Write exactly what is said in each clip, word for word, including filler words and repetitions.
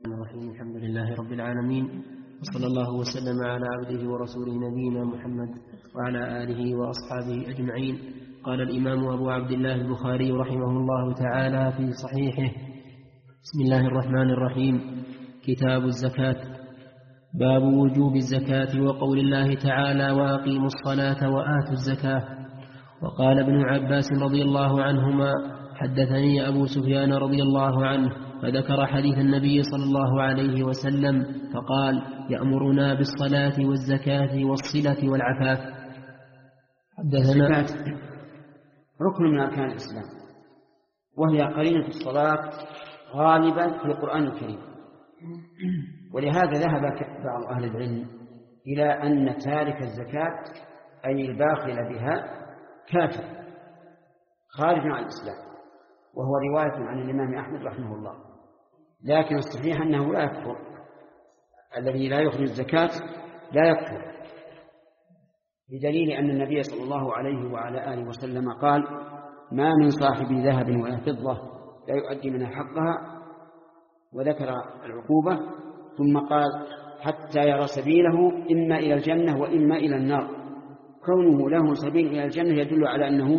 الرحيم. الحمد لله رب العالمين، وصلى الله وسلم على عبده ورسوله نبينا محمد وعلى آله وأصحابه أجمعين. قال الإمام أبو عبد الله البخاري رحمه الله تعالى في صحيحه: بسم الله الرحمن الرحيم. كتاب الزكاة. باب وجوب الزكاة وقول الله تعالى: وأقيموا الصلاة وآتوا الزكاة. وقال ابن عباس رضي الله عنهما: حدثني أبو سفيان رضي الله عنه فذكر حديث النبي صلى الله عليه وسلم فقال: يأمرنا بالصلاة والزكاة والصلة والعفاف. حدثنا ركن من أركان الإسلام، وهي قرينة الصلاة غالبا في القرآن الكريم، ولهذا ذهب بعض أهل العلم إلى أن تارك الزكاة أي الباخل بها كافر خارج عن الإسلام، وهو رواية عن الإمام أحمد رحمه الله. لكن الصحيح أنه لا يكفر، الذي لا يخرج الزكاة لا يكفر، بدليل أن النبي صلى الله عليه وعلى آله وسلم قال: ما من صاحب ذهب ولا فضة لا يؤدي منها حقها، وذكر العقوبة ثم قال: حتى يرى سبيله إما إلى الجنة وإما إلى النار. كونه له سبيل إلى الجنة يدل على أنه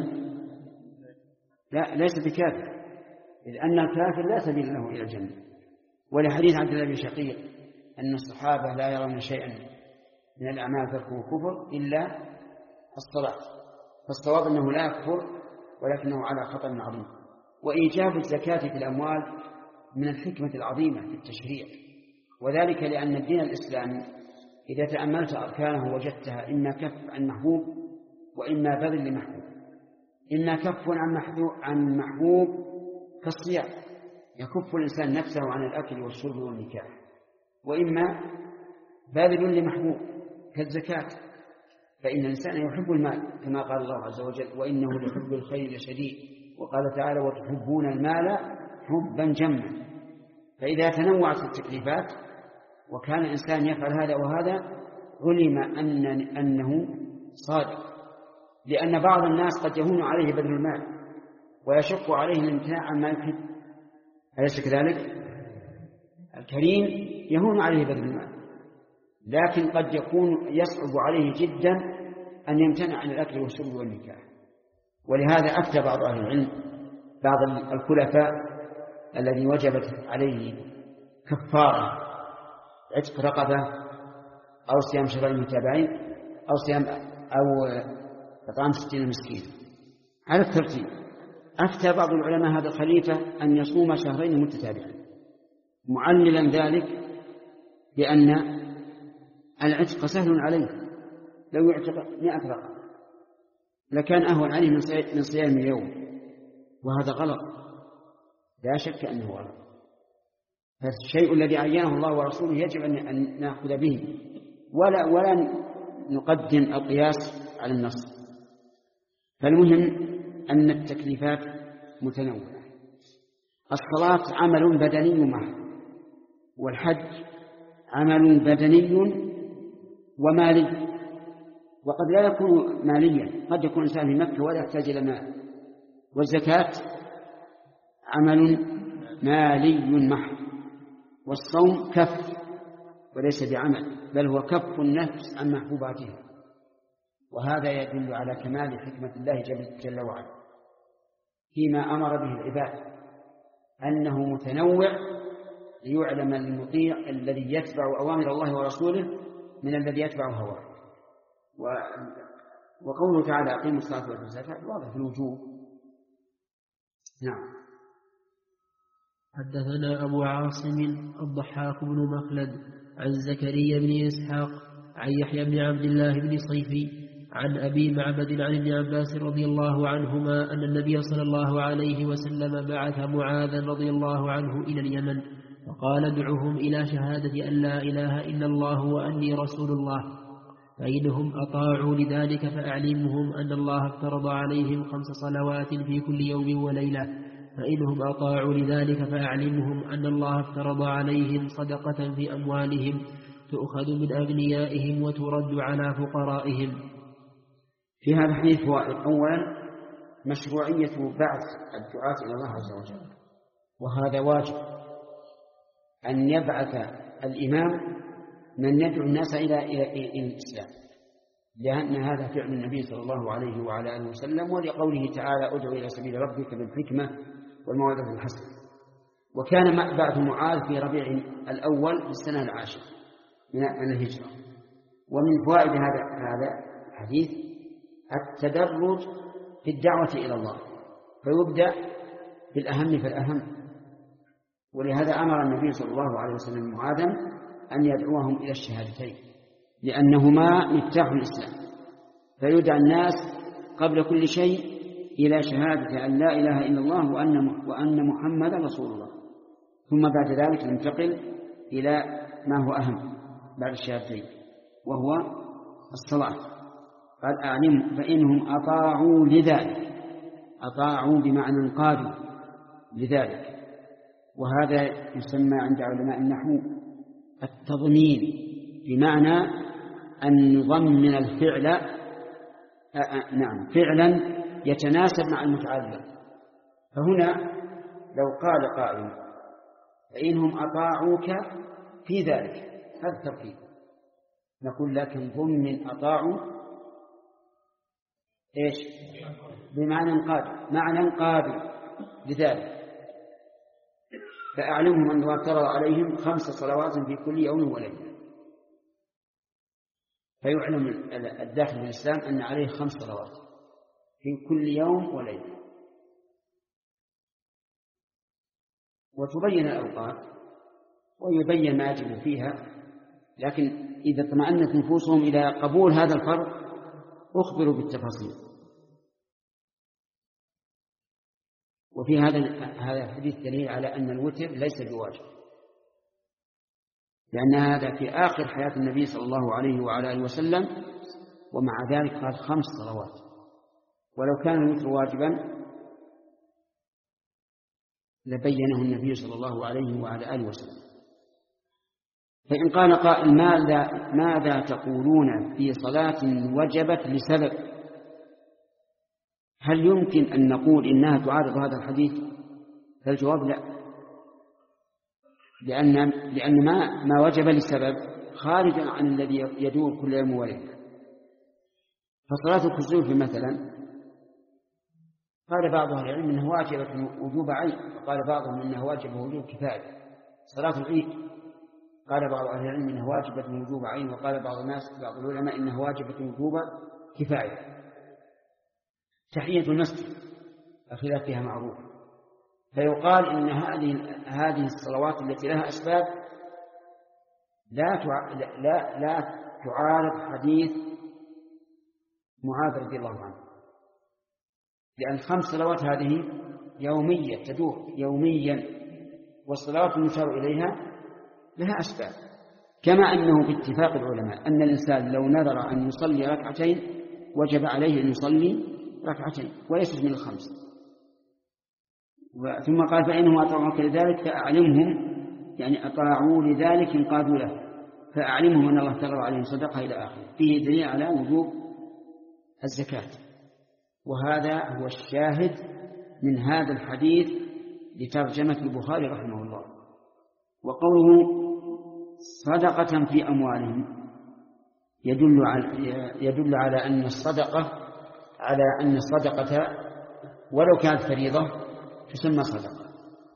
لا ليس بكافر، إذ أن الكافر لا سبيل له إلى الجنة. ولحديث عبد الله بن شقيق أن الصحابة لا يرون شيئا من الأعمال تركه كفر إلا الصلاة، فالصواب أنه لا يكفر ولكنه على خطر عظيم. وإيجاب الزكاة في الأموال من الحكمة العظيمة في التشريع، وذلك لأن الدين الإسلامي إذا تأملت أركانه وجدتها إما كف عن محبوب وإما بذل لمحبوب. إما كف عن محبوب كالصيام، يكف الإنسان نفسه عن الأكل والشرب والنكاح، وإما بذل لمحبوب كالزكاة، فإن الإنسان يحب المال كما قال الله عز وجل: وإنه لحب الخير لشديد. وقال تعالى: وتحبون المال حبا جما. فإذا تنوعت التكليفات وكان الإنسان يفعل هذا وهذا علم أن أنه صادق، لأن بعض الناس قد يهون عليه بذل المال ويشق عليه الامتناع عما يحب، أليس كذلك؟ الكريم يهون عليه بذل المال، لكن قد يكون يصعب عليه جدا أن يمتنع عن الأكل والشرب والنكاح. ولهذا أفتى بعض أهل العلم بعض الخلفاء الذي وجبت عليه كفارة عتق رقبة أو صيام شهرين متابعين أو صيام أو إطعام ستين مسكين على الترتيب. أفتى بعض العلماء هذا الخليفة أن يصوم شهرين متتابعين، معللا ذلك بأن العتق سهل عليه، لو يعتق مئة رقبة لكان أهون عليه من صيام يوم، وهذا غلط، لا شك أنه غلط. فالشيء الذي عينه الله ورسوله يجب أن نأخذ به، ولا ولا نقدم القياس على النص. فالمهم أن التكليفات متنوعة. الصلاة عمل بدني محض، والحج عمل بدني ومالي، وقد لا يكون ماليا، قد يكون إنسان في مكة ولا يحتاج إلى مال. والزكاة عمل مالي محض، والصوم كف وليس بعمل، بل هو كف النفس عن محبوباتها، وهذا يدل على كمال حكمة الله جل وعلا فيما أمر به العباد، أنه متنوع ليعلم المطيع الذي يتبع أوامر الله ورسوله من الذي يتبع هواه. وقوله تعالى: أقيموا الصلاة وآتوا الزكاة واضح في الوجوب. نعم. حدثنا أبو عاصم الضحاك بن مخلد عن زكريا بن إسحاق عن يحيى بن عبد الله بن صيفي عن أبي معبد عن ابن عباس رضي الله عنهما أن النبي صلى الله عليه وسلم بعث معاذا رضي الله عنه إلى اليمن فقال: ادعهم إلى شهادة أن لا إله إلا الله وأني رسول الله، فإنهم أطاعوا لذلك فأعلمهم أن الله افترض عليهم خمس صلوات في كل يوم وليلة، فإنهم أطاعوا لذلك فأعلمهم أن الله افترض عليهم صدقة في أموالهم تؤخذ من أغنيائهم وترد على فقرائهم. في هذا الحديث فوائد: أولا مشروعية بعث الدعاة إلى الله عز وجل، وهذا واجب، أن يبعث الإمام من يدعو الناس إلى إلى الإسلام، لأن هذا فعل النبي صلى الله عليه وعلى آله وسلم، ولقوله تعالى ادع إلى سبيل ربك بالحكمة والموعظة الحسنة. وكان بعث معاذ في ربيع الأول في السنة العاشرة من الهجرة. ومن فوائد هذا هذا الحديث التدرج في الدعوة إلى الله، فيبدأ بالأهم فالأهم. ولهذا أمر النبي صلى الله عليه وسلم معاذا أن يدعوهم إلى الشهادتين، لأنهما مفتاح الإسلام، فيدعى الناس قبل كل شيء إلى شهادة أن لا إله إلا الله وأن وأن محمدا رسول الله، ثم بعد ذلك ننتقل إلى ما هو أهم بعد الشهادتين، وهو الصلاة. قال أعلم فإنهم أطاعوا لذلك، أطاعوا بمعنى انقادوا لذلك. وهذا يسمى عند علماء النحو التضمين، بمعنى أن نضمن الفعل آآ نعم فعلا يتناسب مع المتعلق. فهنا لو قال قائل فإنهم أطاعوك في ذلك، هذا التركيب، نقول لكن ضمن أطاعوا إيش بمعنى انقادوا، معنى انقادوا لذلك. فأعلمهم أن الله افترض عليهم خمس صلوات في كل يوم وليلة، فيعلم الداخل في الإسلام أن عليه خمس صلوات في كل يوم وليلة. وتبين الأوقات ويبين ما يجب فيها، لكن إذا اطمأنت نفوسهم إلى قبول هذا الفرض أخبروا بالتفاصيل. وفي هذا هذا الحديث دليل على أن الوتر ليس بواجب، لأن هذا في آخر حياة النبي صلى الله عليه وعلى آله وسلم، ومع ذلك قال خمس صلوات. ولو كان الوتر واجبا لبينه النبي صلى الله عليه وعلى آله وسلم. فإن قال قائل ماذا, ماذا تقولون في صلاة وجبت لسبب؟ هل يمكن أن نقول إنها تعارض هذا الحديث؟ فالجواب لا، لأن, لأن ما, ما وجب لسبب خارج عن الذي يدور كل يوم وليلة. فصلاة الكسوف مثلا قال بعض أهل العلم إنها واجبة وجوب عين، وقال بعضهم إنها واجبة وجوب كفاية. صلاة العيد قال بعض أهل العلم إنها واجبة وجوب عين، وقال بعض الناس بعض العلماء إنها واجبة وجوب كفاية. تحية المسجد الخلاف فيها معروف، فيقال إن هذه هذه الصلوات التي لها أسباب لا لا لا تعارض حديث معاذ رضي الله عنه، لأن خمس صلوات هذه يومية تدور يوميا، والصلوات المشار إليها لها أسباب. كما أنه باتفاق العلماء أن الإنسان لو نذر أن يصلي ركعتين وجب عليه أن يصلي ركعتين وليست من الخمس. ثم قال فإنهم أطاعوك لذلك فأعلمهم، يعني أطاعوا لذلك انقادوا له، فأعلمهم أن الله افترض عليهم صدقة إلى آخره. فيه دليل على وجوب الزكاة، وهذا هو الشاهد من هذا الحديث لترجمة البخاري رحمه الله. وقوله صدقة في أموالهم يدل على يدل على أن الصدقة على أن الصدقة ولو كانت فريضة تسمى صدقة.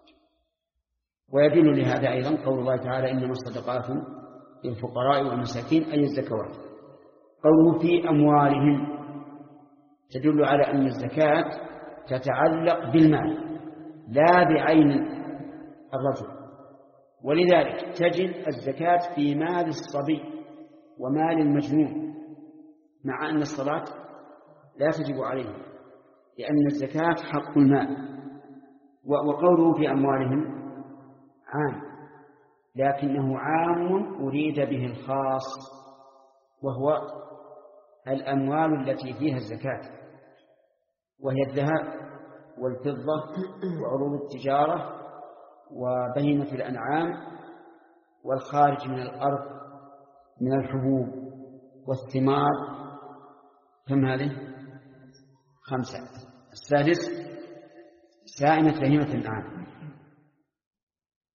ويدل لهذا أيضا قول الله تعالى إنما الصدقات للفقراء والمساكين أي الزكوات. قوله في أموالهم تدل على أن الزكاة تتعلق بالمال لا بعين الرجل، ولذلك تجد الزكاة في مال الصبي ومال المجنون، مع أن الصلاة لا تجب عليه لأن الزكاة حق المال. وقوله في أموالهم عام، لكنه عام أريد به الخاص، وهو الأموال التي فيها الزكاة، وهي الذهب والفضة وعروض التجارة وبهيمة الأنعام والخارج من الأرض من الحبوب والثمار. كم هذه؟ خمسة. السادس سائمة بهيمة الأنعام.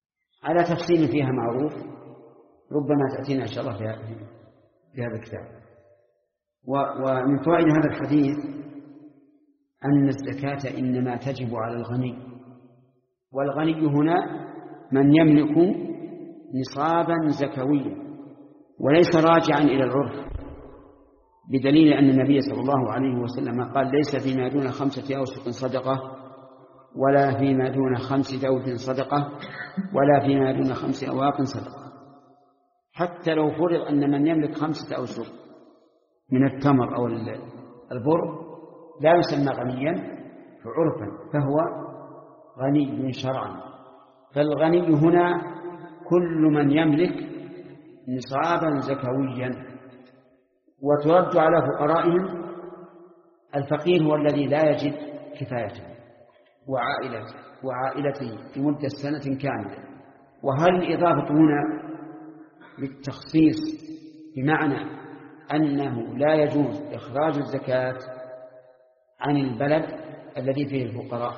على تفصيل فيها معروف ربما تأتينا إن شاء الله في هذا الكتاب. ومن فوائد هذا الحديث أن الزكاة إنما تجب على الغني، والغني هنا من يملك نصابا زكويا وليس راجعا إلى العرف، بدليل أن النبي صلى الله عليه وسلم قال ليس فيما دون خمسة أوسق صدقة، ولا فيما دون خمس ذود صدقة، ولا فيما دون خمس أواق صدقة. حتى لو فرض أن من يملك خمسة أوسق من التمر أو البر لا يسمى غنيا عرفا، فهو غني شرعا. فالغني هنا كل من يملك نصابا زكويا. وترد على فقرائهم الفقير هو الذي لا يجد كفايته وعائلته وعائلته في مدة سنة كاملة. وهل الإضافة هنا للتخصيص بمعنى أنه لا يجوز إخراج الزكاة عن البلد الذي فيه الفقراء؟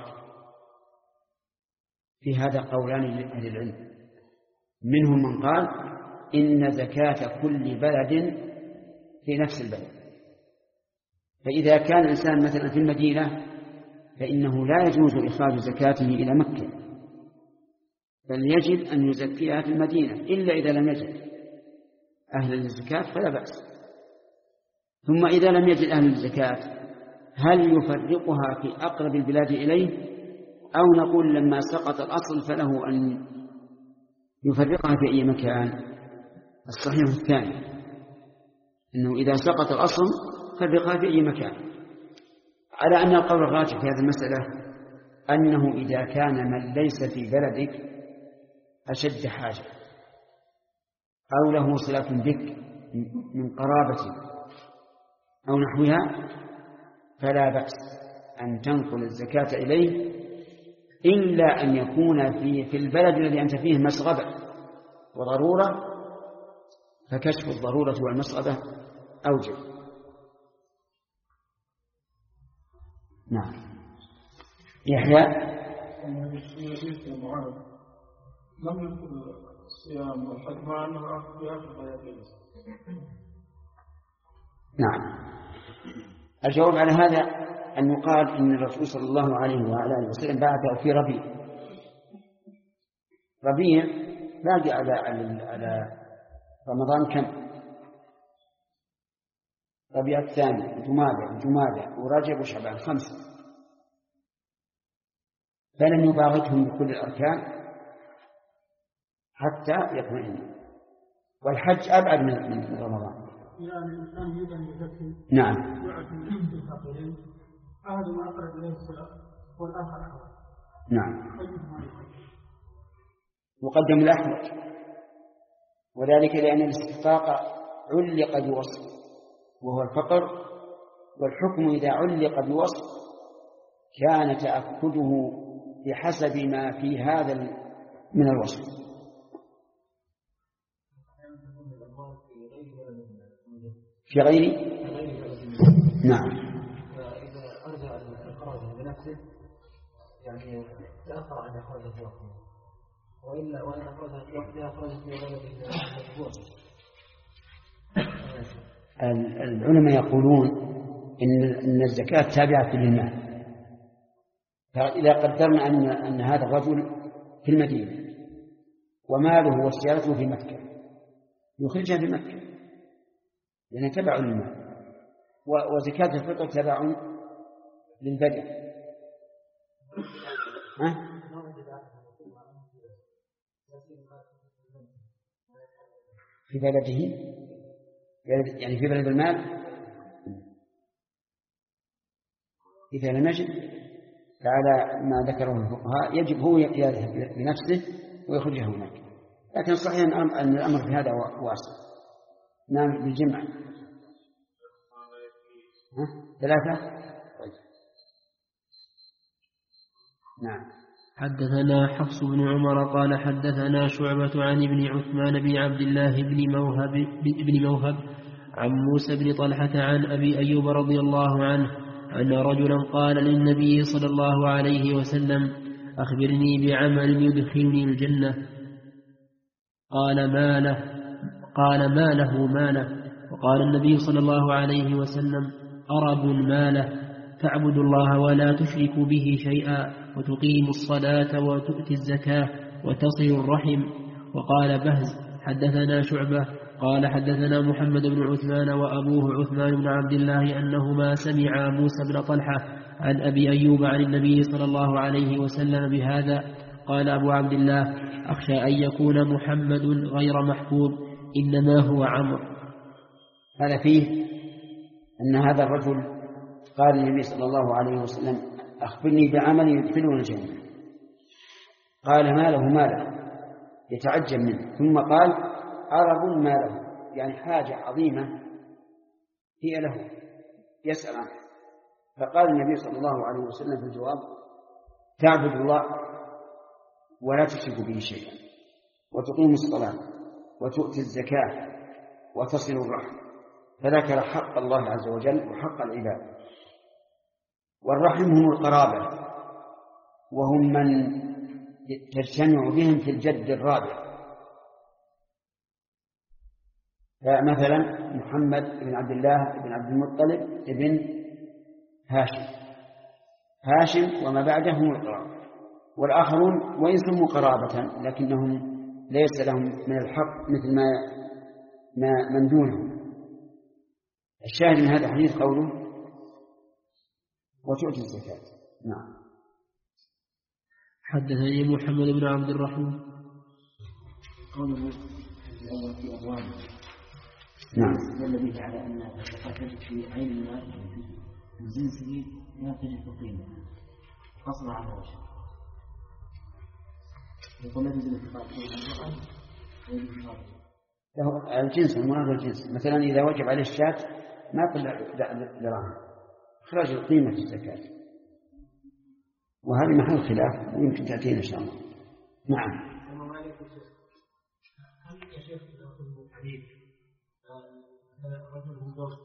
في هذا قولان لأهل العلم، منهم من قال إن زكاة كل بلد في نفس البلد، فإذا كان الإنسان مثلا في المدينة فإنه لا يجوز إخراج زكاته إلى مكة، بل يجب أن يزكيها في المدينة، إلا إذا لم يجد أهل الزكاة فلا بأس. ثم إذا لم يجد أهل الزكاة هل يفرقها في أقرب البلاد إليه، أو نقول لما سقط الأصل فله أن يفرقها في أي مكان؟ الصحيح الثاني، أنه إذا سقط الأصل فرقها في أي مكان، على أن القول الراجح في هذه المسألة أنه إذا كان من ليس في بلدك أشد حاجة أو له صلة بك من قرابة أو نحوها فلا بأس أن تنقل الزكاة إليه، إلا أن يكون في في البلد الذي أنت فيه مسغبة وضرورة، فكشف الضرورة والمسغبة أوجب. نعم. يحيى لم يدخل الصيام والحج مع أنه أخذ بها في البياتين. نعم. الجواب على هذا أن يقال إن الرسول صلى الله عليه وعلى آله وسلم بعثه في ربيع. ربيع باقي على على رمضان كم؟ ربيع الثاني جمادى جمادى ورجب وشعبان، خمسة، فلم يباغتهم بكل الأركان حتى يطمئن. والحج أبعد من رمضان. يعني الإنسان يريد أن يزكي. نعم. يعطي الفقيرين أحدهما أقرب إليه الصلاة والآخر أحوج. نعم. وقدم الأحوج، وذلك لأن الاستحقاق علق بوصف وهو الفقر، والحكم إذا علق بوصف كان تأكده بحسب ما في هذا من الوصف. في غير نعم. فإذا أرجع الإخراج بنفسه يعني تأخر عن إخراجه في وقته، وإلا وإن أخرجها في وقتها أخرجت في بلده المشروع. العلماء يقولون إن إن الزكاة تابعة للمال، فإذا قدرنا أن أن هذا الرجل في المدينة وماله وسيارته في مكة يخرجها في مكة لأنها تبع للمال، وزكاة الفطر تبع للبدن. ها؟ في بلده يعني في بلد المال إذا لم يجد فعلى ما ذكره الفقهاء يجب هو يذهب بنفسه ويخرجها هناك. لكن صحيح أن الأمر في هذا واسع. نعم بالجمع. ها؟ ثلاثة. نعم. حدثنا حفص بن عمر قال حدثنا شعبة عن ابن عثمان بن عبد الله بن موهب, بن موهب عن موسى بن طلحة عن أبي أيوب رضي الله عنه أن رجلا قال للنبي صلى الله عليه وسلم أخبرني بعمل يدخلني الجنة، قال ما له قال ما له ما له وقال النبي صلى الله عليه وسلم أرب ما له تعبد الله ولا تشرك به شيئا وتقيم الصلاة وتؤتي الزكاة وتصل الرحم. وقال بهز حدثنا شعبة قال حدثنا محمد بن عثمان وأبوه عثمان بن عبد الله أنهما سمعا موسى بن طلحة عن أبي أيوب عن النبي صلى الله عليه وسلم بهذا. قال أبو عبد الله أخشى أن يكون محمد غير محفوظ إنما هو عمرو. هذا فيه أن هذا الرجل قال النبي صلى الله عليه وسلم أخبرني بعمل يدخلون الجنة. قال ما له ما له يتعجب منه، ثم قال عرب ما له، يعني حاجة عظيمة هي له يسأل عنها. فقال النبي صلى الله عليه وسلم في الجواب تعبد الله ولا تشرك به شيئا وتقيم الصلاة وتؤتي الزكاة وتصل الرحم، فذكر حق الله عز وجل وحق العباد. والرحم هم القرابة، وهم من تجتمع بهم في الجد الرابع. فمثلا محمد بن عبد الله بن عبد المطلب ابن هاشم هاشم وما بعده هم القرابة، والآخرون وإن سموا قرابة لكنهم ليس لهم من الحق مثل ما ما من دونهم. الشاهد من هذا الحديث قوله وتؤتي الزكاة. نعم. حدثني محمد بن عبد الرحمن قوله في أبوابه. نعم. الذي جعل أن الزكاة تجد في عين المال من جنسه لا تجد قيمة قصر على وجه. يقول لا تجد له الجنس المراد الجنس. مثلا إذا وجب عليه الشاة ما يقول دراهم، إخراج قيمة الزكاة، وهذا محل خلاف ويمكن تأتينا إن شاء الله. نعم. هل يا شيخ في الحديث رجل من زوج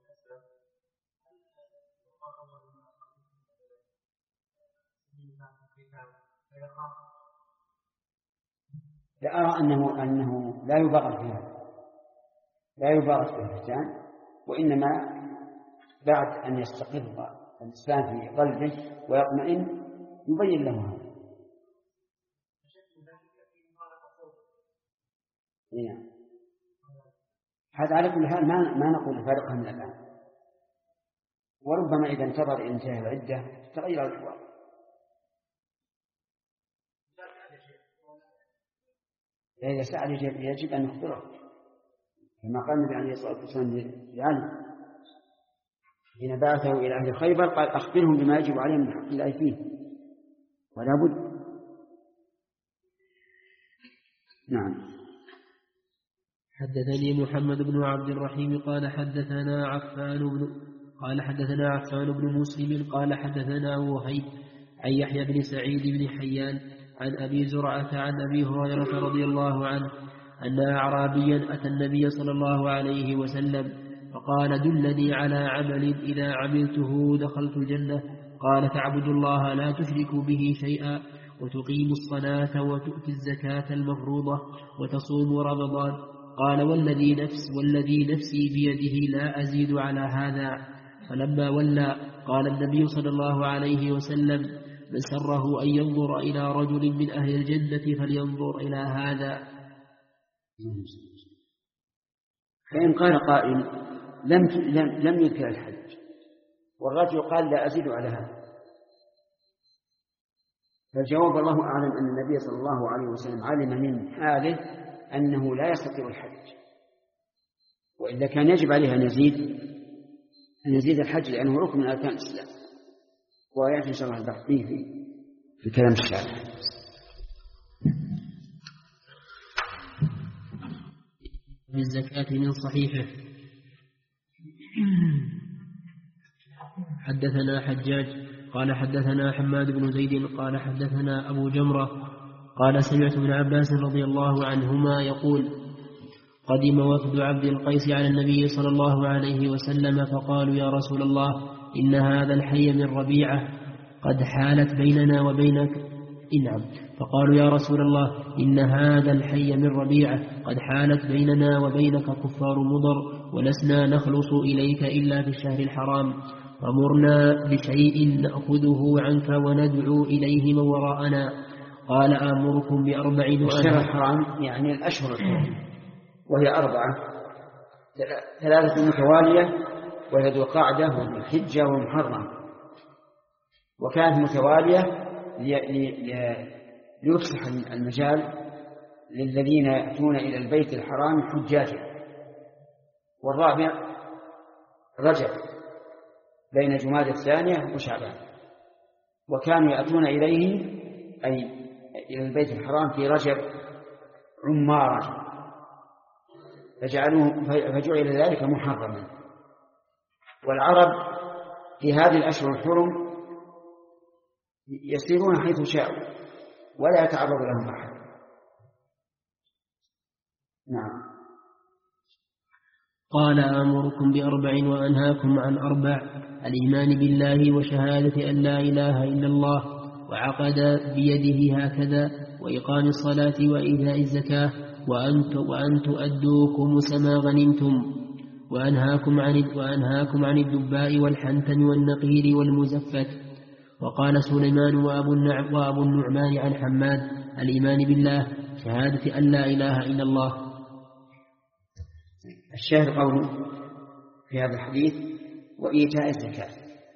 لا أرى أنه أنه لا يبغض فيها لا يبغض في الختان، وإنما بعد أن يستقر الإنسان في قلبه ويطمئن يبين له هذا. يعني هذا على كل حال ما ما نقول فارقها من الآن، وربما إذا انتظر انتهاء العدة تغير الأحوال. إذا سأل يجب أن نخبره كما قال النبي عليه الصلاة والسلام لعلي حين بعثه إلى أهل خيبر قال أخبرهم بما يجب عليهم من حق الله فيه ولا بد. نعم. حدثني محمد بن عبد الرحيم قال حدثنا عفان بن قال حدثنا عفان بن مسلم قال حدثنا وهيب عن يحيى بن سعيد بن حيان عن أبي زرعة عن أبي هريرة رضي الله عنه أن أعرابيا أتى النبي صلى الله عليه وسلم فقال دلني على عمل إذا عملته دخلت الجنة. قال تعبد الله لا تشرك به شيئا وتقيم الصلاة وتؤتي الزكاة المفروضة وتصوم رمضان. قال والذي نفس والذي نفسي بيده لا أزيد على هذا. فلما ولى قال النبي صلى الله عليه وسلم من سره أن ينظر إلى رجل من أهل الجنة فلينظر إلى هذا. فإن قال قائل لم لم يذكر الحج والرجل قال لا أزيد على هذا، فالجواب الله أعلم أن النبي صلى الله عليه وسلم علم من حاله أنه لا يستطيع الحج، وإذا كان يجب عليه أن يزيد أن يزيد الحج لأنه ركن من أركان الإسلام، ويأتي إن شاء الله البحث فيه في, في كلام الشارع. بالزكاة من صحيحه. حدثنا حجاج قال حدثنا حماد بن زيد قال حدثنا أبو جمرة قال سمعت ابن عباس رضي الله عنهما يقول قدم وفد عبد القيس على النبي صلى الله عليه وسلم فقالوا يا رسول الله إن هذا الحي من ربيعة قد حالت بيننا وبينك نعم. فقالوا يا رسول الله إن هذا الحي من ربيعة قد حالت بيننا وبينك كفار مضر ولسنا نخلص إليك إلا في الشهر الحرام، فمرنا بشيء نأخذه عنك وندعو إليه من وراءنا. قال آمركم بأربع الشهر الحرام يعني الأشهر الحرام، وهي أربعة، ثلاثة متوالية، وهي ذو القعدة وذو الحجة والمحرم، وكانت متوالية ليفسح المجال للذين يأتون إلى البيت الحرام حجاجا. والرابع رجب بين جمادى الثانية وشعبان، وكانوا يأتون إليه أي إلى البيت الحرام في رجب عمارا، فجعلوه فجعل ذلك محرما. والعرب في هذه الأشهر الحرم يسيرون حيث شاءوا ولا يتعرض لهم أحد. نعم. قال آمركم بأربع وأنهاكم عن أربع: الإيمان بالله وشهادة أن لا إله إلا الله، وعقد بيده هكذا، وإقام الصلاة وإيتاء الزكاة، وأن تؤدوا خمس ما غنمتم، وأنهاكم عن وأنهاكم عن الدباء والحنتم والنقير والمزفت. وقال سليمان وأبو النعمان عن حماد: الإيمان بالله شهادة أن لا إله إلا الله. الشاهد قوله في هذا الحديث وإيتاء الزكاة،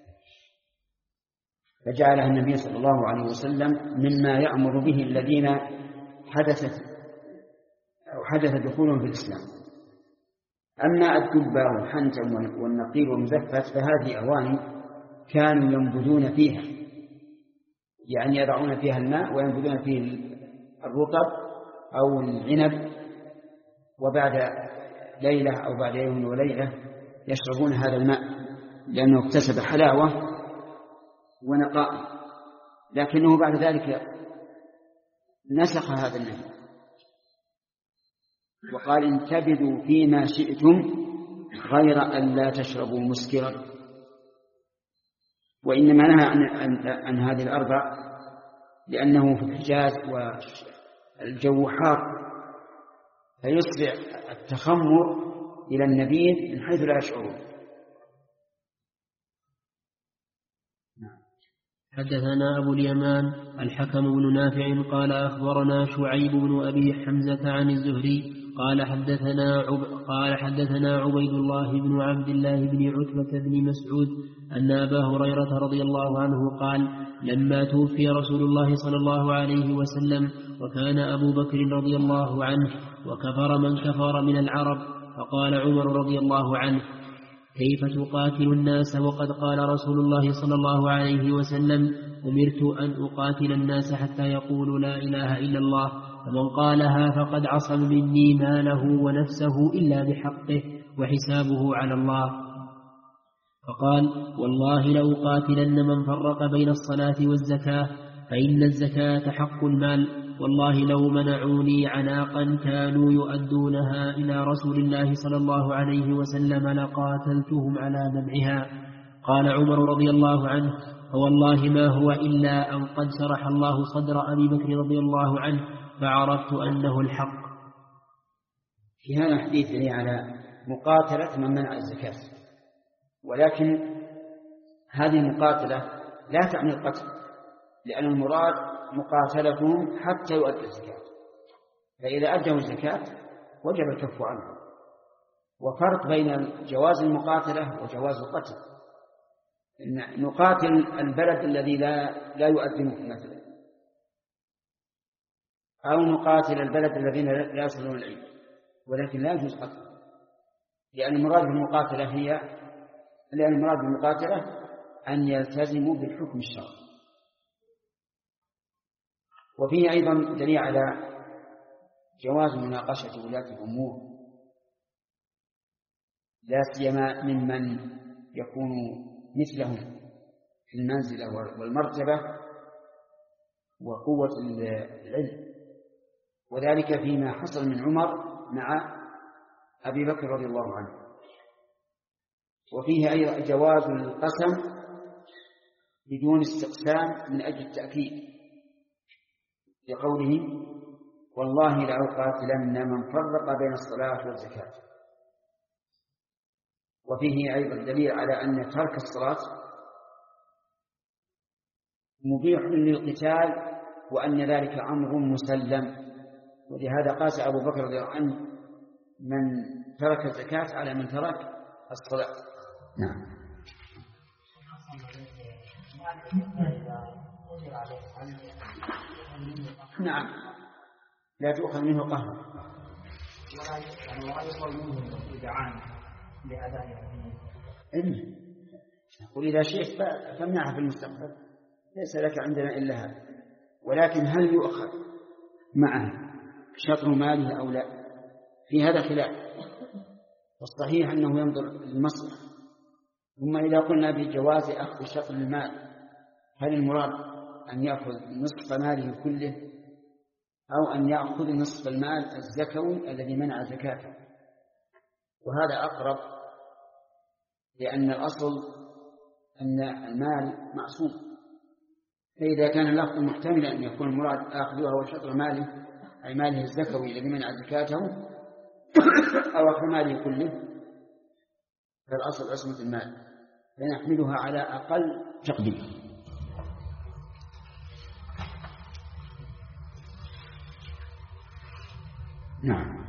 فجعلها النبي صلى الله عليه وسلم مما يأمر به الذين حدثت أو حدث دخولهم في الإسلام. أما الدبة والحنتم والنقير والمزفت فهذه أواني كانوا ينبذون فيها، يعني يضعون فيها الماء وينبذون فيه الرطب أو العنب، وبعد ليلة أو بعد يوم وليلة يشربون هذا الماء لأنه اكتسب حلاوة ونقاء، لكنه بعد ذلك نسخ هذا النهي وقال: انتبذوا فيما شئتم غير أن لا تشربوا مسكرا. وإنما نهى عن, عن, عن هذه الأربع لأنه في الحجاز والجو حار، فيسرع التخمر إلى النبيذ من حيث لا يشعرون. حدثنا أبو اليمان الحكم بن نافع قال أخبرنا شعيب بن أبي حمزة عن الزهري قال حدثنا عب... قال حدثنا عبيد الله بن عبد الله بن عتبة بن مسعود أن أبا هريرة رضي الله عنه قال: لما توفي رسول الله صلى الله عليه وسلم وكان أبو بكر رضي الله عنه وكفر من كفر من العرب، فقال عمر رضي الله عنه: كيف تقاتل الناس وقد قال رسول الله صلى الله عليه وسلم: أمرت أن أقاتل الناس حتى يقولوا لا إله إلا الله، فمن قالها فقد عصم مني ماله ونفسه إلا بحقه وحسابه على الله. فقال: والله لأقاتلن من فرق بين الصلاة والزكاة، فإن الزكاة حق المال، والله لو منعوني عناقا كانوا يؤدونها إلى رسول الله صلى الله عليه وسلم لقاتلتهم على منعها. قال عمر رضي الله عنه: فوالله ما هو إلا أن قد شرح الله صدر أبي بكر رضي الله عنه فعرفت أنه الحق. في هذا الحديث يعني على مقاتلة من منع الزكاة، ولكن هذه المقاتلة لا تعني القتل، لأن المراد مقاتلتهم حتى يؤدوا الزكاة، فإذا أدوا الزكاة وجب الكف عنهم. وفرق بين جواز المقاتلة وجواز القتل: نقاتل البلد الذي لا لا يؤذنه مثلا، أو نقاتل البلد الذين لا يصلون العيد، ولكن لا يجوز قتل، لأن المراد بالمقاتلة هي لأن المراد بالمقاتلة أن يلتزموا بالحكم الشرعي. وفيه أيضا دليل على جواز مناقشة ولاة الأمور، لا سيما ممن يكون مثلهم في المنزلة والمرتبة وقوة العلم، وذلك فيما حصل من عمر مع أبي بكر رضي الله عنه. وفيه أيضا جواز القسم بدون استقسام من أجل التأكيد، لقوله والله لأقاتلن من فرق بين الصلاة والزكاة. وفيه أيضا دليل على أن ترك الصلاة مبيح للقتال وأن ذلك أمر مسلم، ولهذا قاس أبو بكر رضي الله عنه من ترك الزكاة على من ترك الصلاة. نعم. نعم لا تؤخذ منه قهر. قل إذا شئت فامنعها في المستقبل، ليس لك عندنا إلا هذا. ولكن هل يؤخذ معه شطر ماله أو لا؟ في هذا خلاف، والصحيح أنه ينظر للمصلحة. ثم إذا قلنا بجواز أخذ شطر المال، هل المراد أن يأخذ نصف ماله كله أو أن يأخذ نصف المال الزكوي الذي منع زكاته؟ وهذا أقرب، لأن الأصل أن المال معصوم، فإذا كان اللفظ محتملا أن يكون المراد آخذها وشطر ماله أي ماله الزكوي الذي منع زكاته أو أخذ ماله كله، فالأصل عصمة المال، فنحملها على أقل تقدير. نعم.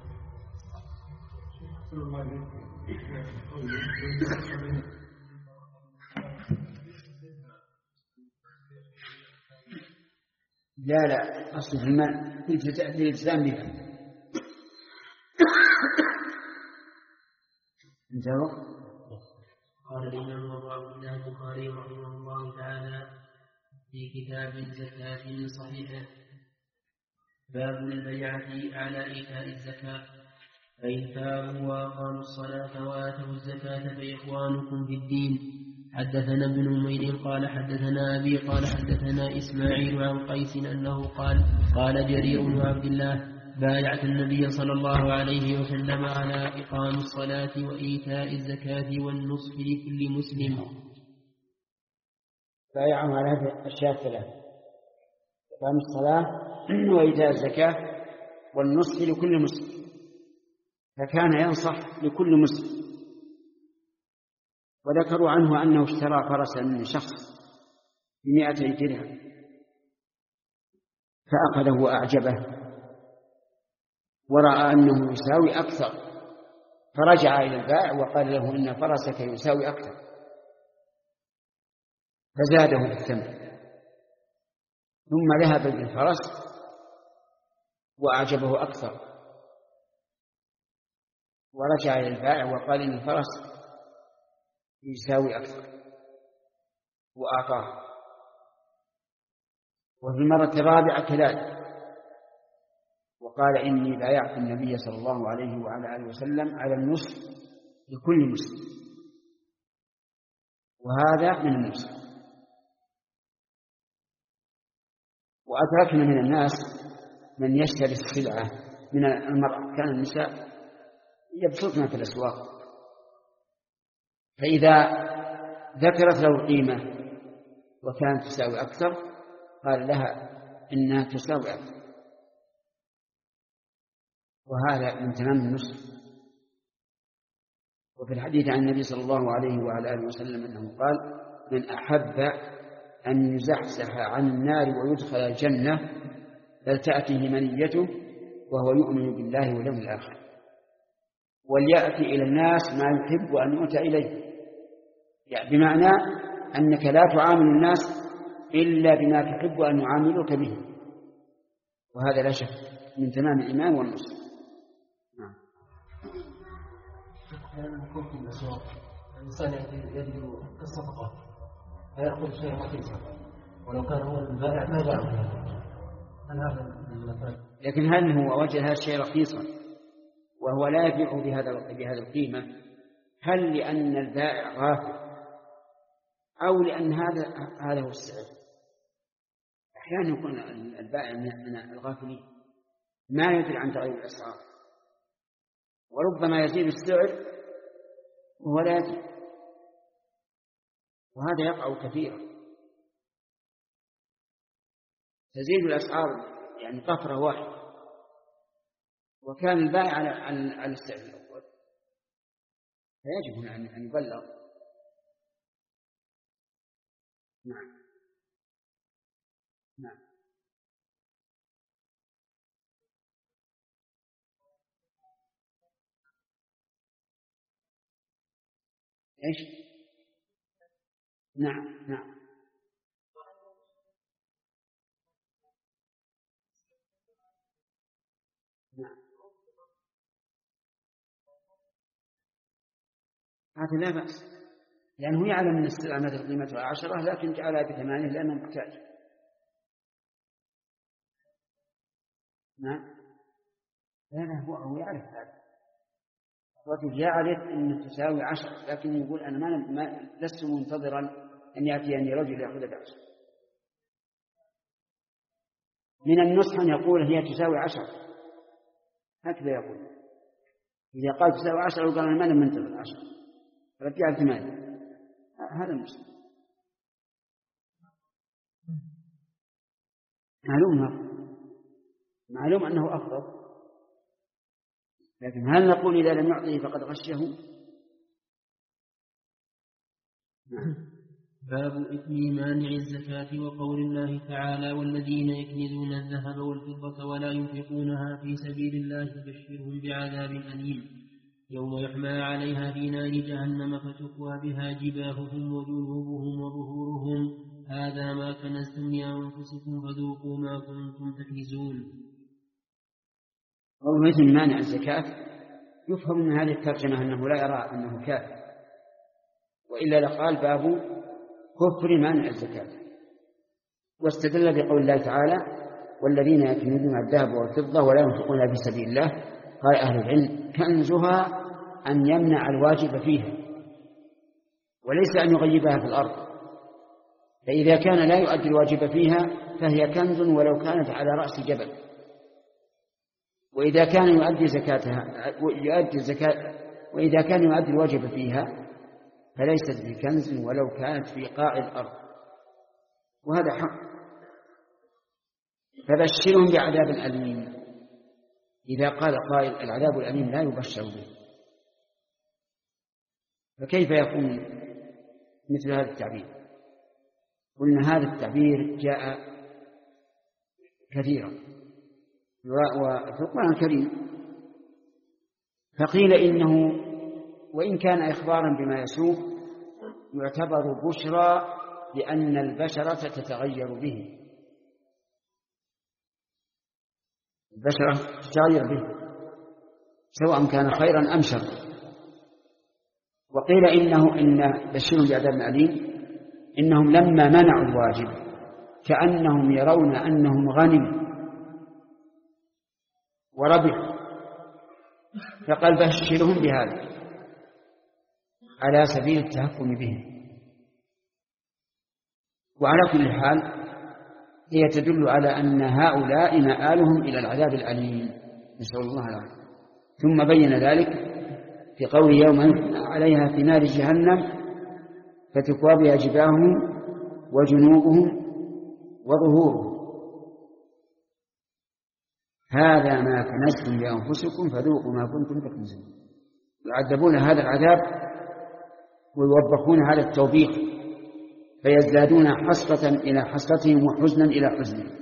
لا لا أصل في المال في الإلتزام بها. انتهوا. قال الإمام أبو عبد الله البخاري رحمه الله تعالى في كتاب الزكاة من صحيحه: باب البيعة على إيتاء الزكاة، فإن تابوا وأقاموا الصلاة وآتوا الزكاة فإخوانكم في الدين. حدثنا ابن نمير قال حدثنا أبي قال حدثنا إسماعيل عن قيس أنه قال قال جرير بن عبد الله: بايعت النبي صلى الله عليه وسلم على إقام الصلاة وإيتاء الزكاة والنصف لكل مسلم. بايعهم على هذه الأشياء الثلاث: إقام الصلاة وإيتاء الزكاة والنصف لكل مسلم، فكان ينصح لكل مسلم. وذكروا عنه أنه اشترى فرسا من شخص بمائتي درهم فأخذه وأعجبه ورأى أنه يساوي أكثر، فرجع إلى البائع وقال له إن فرسك يساوي أكثر، فزاده بالثمن. ثم ذهب بالفرس وأعجبه أكثر ورجع إلى البائع وقال إن الفرس يساوي أكثر وأعطاه. وفي المرة الرابعة كذلك، وقال إني بايعت النبي صلى الله عليه وعلى آله وسلم على النصف لكل مسلم، وهذا من النصف. وأدركنا من الناس من يشتري السلعة من المرأة، كان النساء يبسطن في الأسواق، فإذا ذكرت له قيمة وكانت تساوي أكثر قال لها إنها تساوي أكثر، وهذا من تمام النصف. وفي الحديث عن النبي صلى الله عليه وعلى آله وسلم أنه قال: من أحب أن يزحزح عن النار ويدخل الجنة فلتأته منيته وهو يؤمن بالله واليوم الآخر، وليأتي إلى الناس ما يحب أن يؤتى إليه، يعني بمعنى أنك لا تعامل الناس إلا بما تحب أن يعاملوك به، وهذا لا شك من تمام الإيمان والنصر. نعم. يكون في الأسواق الإنسان يجد الصفقات فيأخذ شيء رخيصا ولو كان هو البائع ما جاء منه، هل هذا المثال؟ لكن هل هو وجد هذا الشيء رخيصا وهو لا يبيع بهذا بهذا القيمة؟ هل لأن البائع غافل أو لأن هذا هذا هو السعر؟ أحيانا يكون البائع من الغافلين ما يدري عن تغير الأسعار، وربما يزيد السعر وهو لا يدري، وهذا يقع كثيرا. تزيد الأسعار يعني طفرة واحدة، وكان البائع على على السعر الأول، فيجب هنا أن يبلغ. نعم نعم. إيش؟ نعم نعم. نعم هذا لا بأس، لأنه يعلم أن السلعة مثل قيمتها عشرة لكن جعلها بثمانية لأنه محتاج. نعم. لا لا هو هو يعرف هذا، الرجل يعرف أنه تساوي عشرة لكن يقول أنا ما, ما لست منتظرا أن يأتيني رجل يأخذ بعشرة. من النصح أن يقول هي تساوي عشرة، هكذا يقول. إذا قال تساوي عشرة وقال أنا ما منتظر عشرة رجع ثمانية، هذا المسلم. معلوم معلوم أنه أفضل، لكن هل نقول إذا لم يعطيه فقد غشه؟ باب إثم مانع الزكاة وقول الله تعالى والذين يكنزون الذهب والفضة ولا ينفقونها في سبيل الله فبشرهم بعذاب أليم يوم يحمى عليها في نار جهنم فتكوى بها جباههم وجنوبهم وظهورهم هذا ما كنزتم لأنفسكم فذوقوا ما كنتم تكنزون. قول مثل مانع الزكاة يفهم من هذه الترجمة أنه لا يرى أنه كافر، وإلا لقال باب كفر مانع الزكاة، واستدل بقول الله تعالى والذين يكنزون الذهب والفضة ولا ينفقونها في سبيل الله. قال أهل العلم كنزها أن يمنع الواجب فيها وليس أن يغيبها في الأرض، فإذا كان لا يؤدي الواجب فيها فهي كنز ولو كانت على رأس جبل، وإذا كان يؤدي زكاتها يؤدي الزكاة وإذا كان يؤدي الواجب فيها فليست بكنز ولو كانت في قاع الأرض، وهذا حق. فبشرهم بعذاب أليم. إذا قال قائل العذاب الأليم لا يبشر به، فكيف يكون مثل هذا التعبير؟ قلنا هذا التعبير جاء كثيرا وفي القرآن الكريم، فقيل إنه وإن كان إخبارا بما يسوء يعتبر بشرى لأن البشرة تتغير به، البشرة تتغير به سواء كان خيرا أم شرا. وقيل إنه إن بشرهم بعذاب أليم إنهم لما منعوا الواجب كأنهم يرون أنهم غنموا وربحوا، فقال بشرهم بهذا على سبيل التهكم بهم. وعلى كل حال هي تدل على أن هؤلاء مآلهم إلى العذاب الأليم، نسأل الله العافية. ثم بين ذلك في قول يوم عليها في نار جهنم فتكوى بها جباههم وجنوبهم وظهورهم هذا ما كنزتم لأنفسكم فذوقوا ما كنتم تكنزون. يعذبون هذا العذاب ويوبخون هذا التوبيخ فيزدادون حسرة إلى حسرتهم وحزنا إلى حزنهم.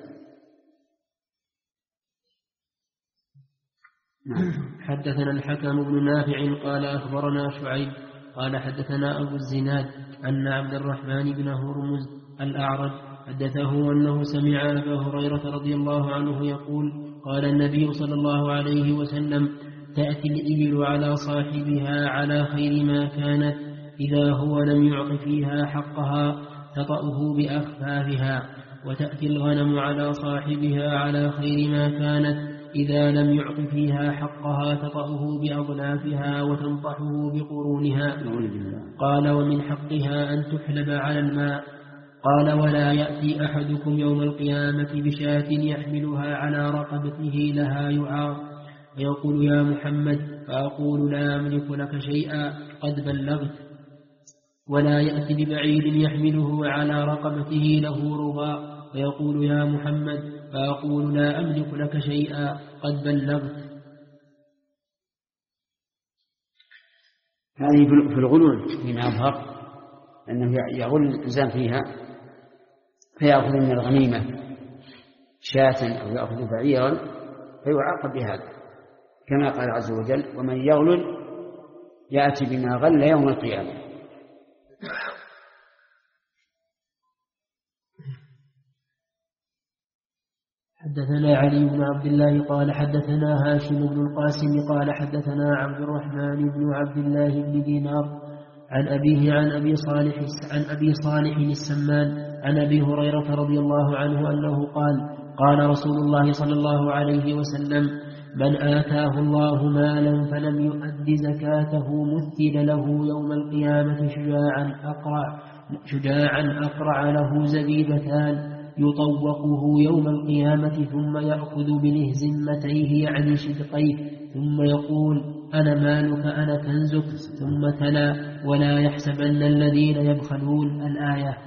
حدثنا الحكم بن نافع قال أخبرنا شعيب قال حدثنا أبو الزناد أن عبد الرحمن بن هرمز الأعرج حدثه أنه سمع أبا هريرة رضي الله عنه يقول قال النبي صلى الله عليه وسلم تأتي الإبل على صاحبها على خير ما كانت إذا هو لم يعط فيها حقها تطأه بأخفافها، وتأتي الغنم على صاحبها على خير ما كانت إذا لم يعط فيها حقها تطأه بأضلافها وتنطحه بقرونها. قال ومن حقها أن تحلب على الماء. قال ولا يأتي أحدكم يوم القيامة بشاة يحملها على رقبته لها يعار ويقول يا محمد، فأقول لا أملك لك شيئا قد بلغت. ولا يأتي ببعير يحمله على رقبته له رغاء فيقول يا محمد، فأقول لا أملك لك شيئا قد بلغت. هذه في الغلول فيما أظهر أنه يغل الإنسان فيها فيأخذ من الغنيمة شاة أو يأخذ بعيرا فيعاقب بهذا، كما قال عز وجل ومن يغلل يأتي بما غل يوم القيامة. حدثنا علي بن عبد الله قال حدثنا هاشم بن القاسم قال حدثنا عبد الرحمن بن عبد الله بن دينار عن أبيه عن أبي صالح عن أبي صالح السمان عن أبي هريرة رضي الله عنه أنه قال قال رسول الله صلى الله عليه وسلم من آتاه الله مالا فلم يؤد زكاته مثل له يوم القيامة شجاعا أقرع شجاعا أقرع له زبيبتان يطوقه يوم القيامة ثم يأخذ بلهزمتيه يعني شدقيه ثم يقول أنا مالك أنا كنزك ثم تلا ولا يحسبن الذين يبخلون الآية.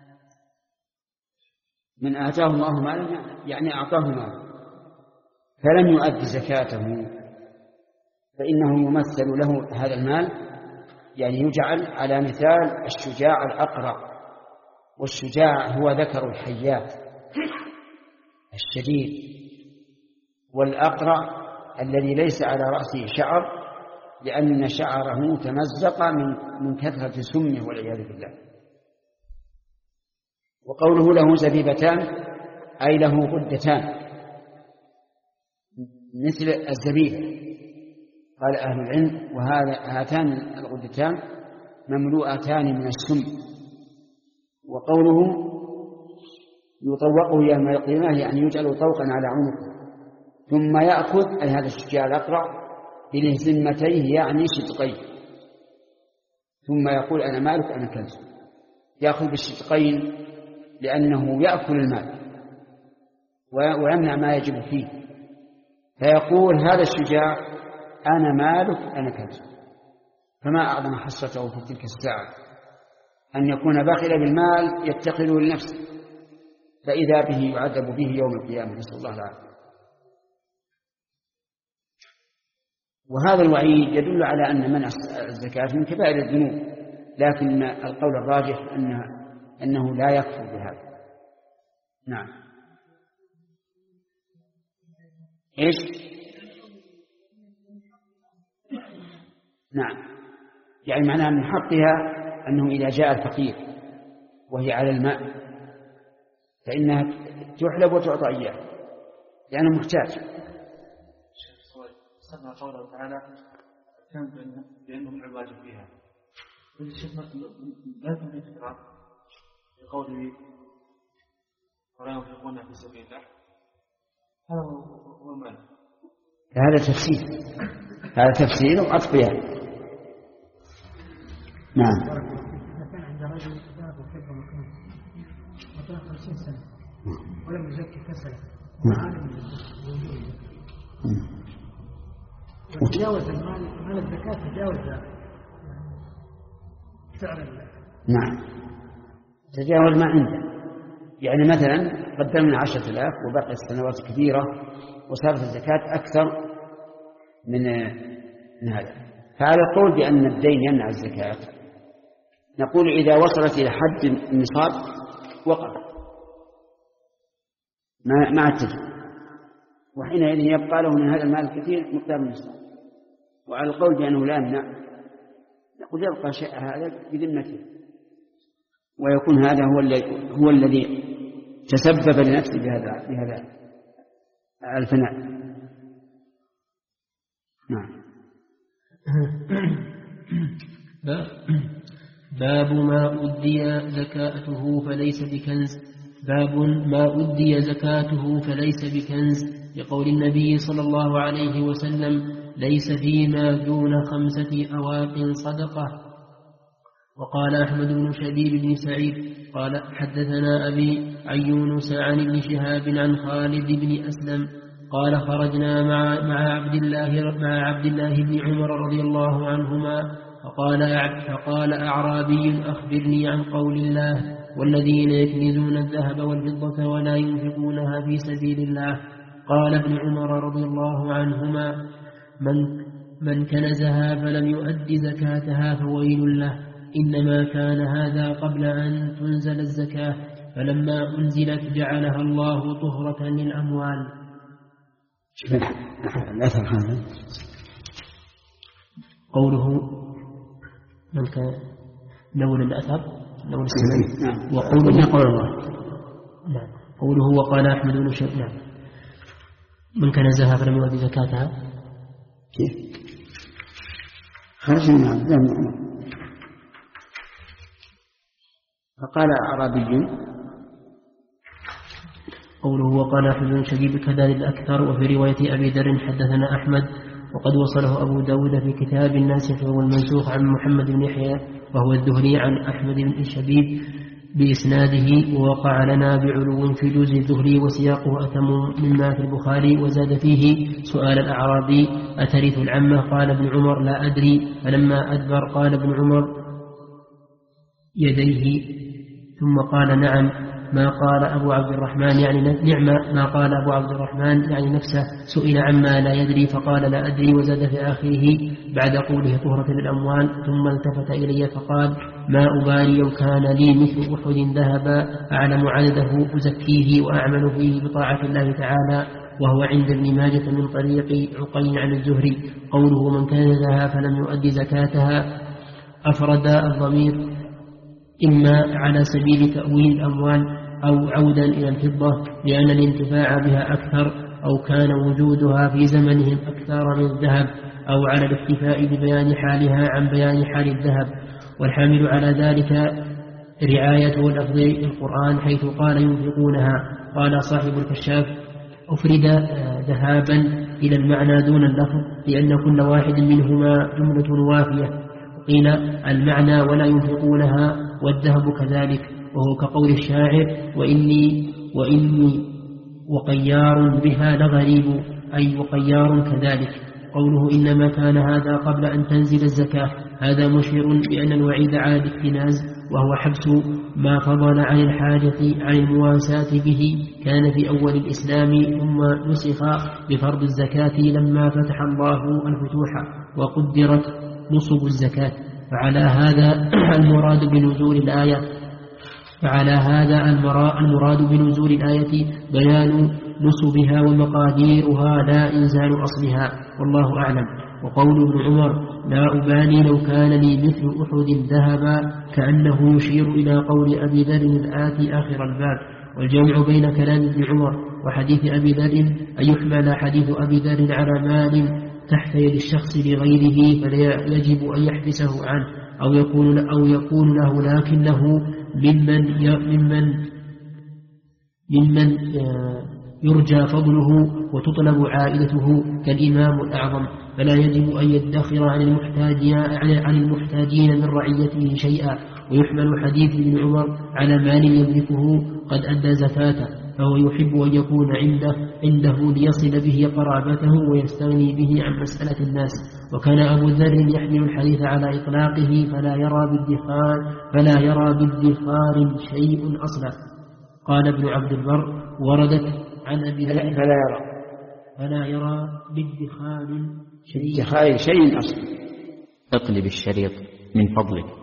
من آتاه الله مالا يعني أعطاه مالا فلم يؤد زكاته فإنه يمثل له هذا المال، يعني يجعل على مثال الشجاع الأقرع، والشجاع هو ذكر الحيات الشديد، والأقرع الذي ليس على رأسه شعر لأن شعره تمزق من من كثرة سمه والعياذ بالله. وقوله له زبيبتان أي له غدتان مثل الزبيب. قال أهل العلم وهذا هاتان الغدتان مملوءتان من السم. وقوله يطوقه يوم القيامة يعني يجعل طوقا على عنقه ثم يأخذ أي هذا الشجاع الأقرع بلهزمتيه يعني شدقيه ثم يقول أنا مالك أنا كنز. يأخذ بالشدقين لأنه يأكل المال ويمنع ما يجب فيه، فيقول هذا الشجاع أنا مالك أنا كنز. فما أعظم حصته في تلك الساعة أن يكون بخيلا بالمال يتخذه لنفسه، فإذا به يعذب به يوم القيامة، نسأل الله العافية. وهذا الوعيد يدل على أن منع الزكاة من كبائر الذنوب، لكن القول الراجح أنه, أنه لا يكفر بهذا. نعم. إيش؟ نعم، يعني معناها من حقها أنه إذا جاء الفقير وهي على الماء فإنها تحلب وتعطى إياه لأنه محتاج. سمع قوله تعالى كان بأنه من الواجب فيها والشيخ لا يمكن الفكرة بقوله ولا ينفقون في سبيل الله، هذا هو المعنى. هذا تفسير هذا تفسير وأطبياء. نعم. إذا كان عند رجل ذهب وحبه مكان وكان خمسين سنة ولم يزكي كسلا وعالم بالوجود وتجاوز المال مال الزكاة تجاوز سعر. نعم، تجاوز ما عنده. يعني مثلا قدمنا عشرة آلاف وبقي السنوات كثيرة وصارت الزكاة أكثر من من هذا، فعلى القول بأن الدين يمنع الزكاة نقول إذا وصلت إلى حد النصاب وقف مع التجربة، وحينئذ يبقى له من هذا المال الكثير مقدار النصاب. وعلى القول بأنه لا يمنع نقول يبقى شيء هذا بذمته، ويكون هذا هو الذي هو الذي تسبب لنفسه بهذا بهذا الفناء. نعم. باب ما أدي زكاته فليس بكنز. باب ما أدي زكاته فليس بكنز، لقول النبي صلى الله عليه وسلم ليس فيما دون خمسة أواق صدقة. وقال أحمد بن شبيب بن سعيد قال حدثنا أبي عن يونس عن ابن شهاب عن خالد بن أسلم قال خرجنا مع مع عبد الله مع عبد الله بن عمر رضي الله عنهما فقال فقال أعرابي أخبرني عن قول الله والذين يكنزون الذهب والفضة ولا ينفقونها في سبيل الله. قال ابن عمر رضي الله عنهما: من, من كنزها فلم يؤد زكاتها فويل له، إنما كان هذا قبل أن تنزل الزكاة، فلما أنزلت جعلها الله طهرة للأموال. الأثر هذا قوله من كان نول الأثر نول السنة، وقوله قول الله نعم، قوله وقال أحمد بن شيخ نعم من كنزها فلم يؤد زكاتها كيف خرج من عبد الله بن عمر. فقال أعرابي قوله وقال أحمد بن شبيب كذلك الأكثر. وفي رواية أبي ذر حدثنا أحمد وقد وصله أبو داود في كتاب الناسخ والمنسوخ عن محمد بن يحيى وهو الذهلي عن أحمد بن شبيب بإسناده، ووقع لنا بعلو في جوز الذهلي وسياقه أتم مما في البخاري. وزاد فيه سؤال الأعرابي: أترث العمة؟ قال ابن عمر: لا أدري. فلما أدبر قال ابن عمر يديه ثم قال: نعم. ما قال أبو عبد الرحمن يعني نعم ما قال أبو عبد الرحمن يعني نفسه. سئل عما لا يدري فقال: لا أدري. وزاد في آخره بعد قوله طهرة للأموال ثم التفت إلي فقال: ما أبالي لو كان لي مثل أحد ذهبا أعلم عدده أزكيه وأعمل فيه بطاعة الله تعالى. وهو عند ابن ماجة من طريق عقيل عن الزهري. قوله من كنزها فلم يؤد زكاتها أفرد الضمير إما على سبيل تأويل الأموال أو عودا إلى الفضة لأن الانتفاع بها أكثر، أو كان وجودها في زمنهم أكثر من الذهب، أو على الاكتفاء ببيان حالها عن بيان حال الذهب. والحامل على ذلك رعاية لفظ القرآن حيث قال ينفقونها. قال صاحب الكشاف: أفرد ذهابا إلى المعنى دون اللفظ لأن كل واحد منهما جملة وافية. قيل المعنى ولا ينفقونها والذهب كذلك، وهو كقول الشاعر: وإني, وإني وقيار بها لغريب، أي وقيار كذلك. قوله إنما كان هذا قبل أن تنزل الزكاة هذا مشير بأن الوعيد على الاكتناز وهو حبس ما فضل عن الحاجة عن المواساة به كان في أول الإسلام، ثم نسخ بفرض الزكاة لما فتح الله الفتوح وقدرت نصب الزكاة. فعلى هذا المراد بنزول الآية فعلى هذا المراد بنزول الآية بيان نصبها ومقاديرها لا إنزال أصلها، والله أعلم. وقول ابن عمر: لا أبالي لو كان لي مثل أحد ذهبا، كأنه يشير إلى قول أبي ذر الآتي آخر الباب. والجمع بين كلام ابن عمر وحديث أبي ذر أن يحمل حديث أبي ذر على مال تحت يد الشخص لغيره فلا يجب أن يحبسه عنه، أو يكون أو يكون له لكنه ممن ممن ممن يرجى فضله وتطلب عائلته كالإمام الأعظم، فلا يجب أن يدخر عن المحتاجين عن المحتاجين من رعيته شيئا. ويحمل حديث ابن عمر على مال يملكه قد أدى زكاته، فهو يحب أن يكون عنده عنده ليصل به قرابته ويستغني به عن مسألة الناس. وكان أبو ذر يحمل الحديث على إطلاقه فلا يرى بالدخار فلا يرى بالدخار شيء أصلا. قال ابن عبد البر: وردت عن أبي ذر فلا يرى فلا يرى بالدخار شيء شيء أصلا. اقلب الشريط من فضلك.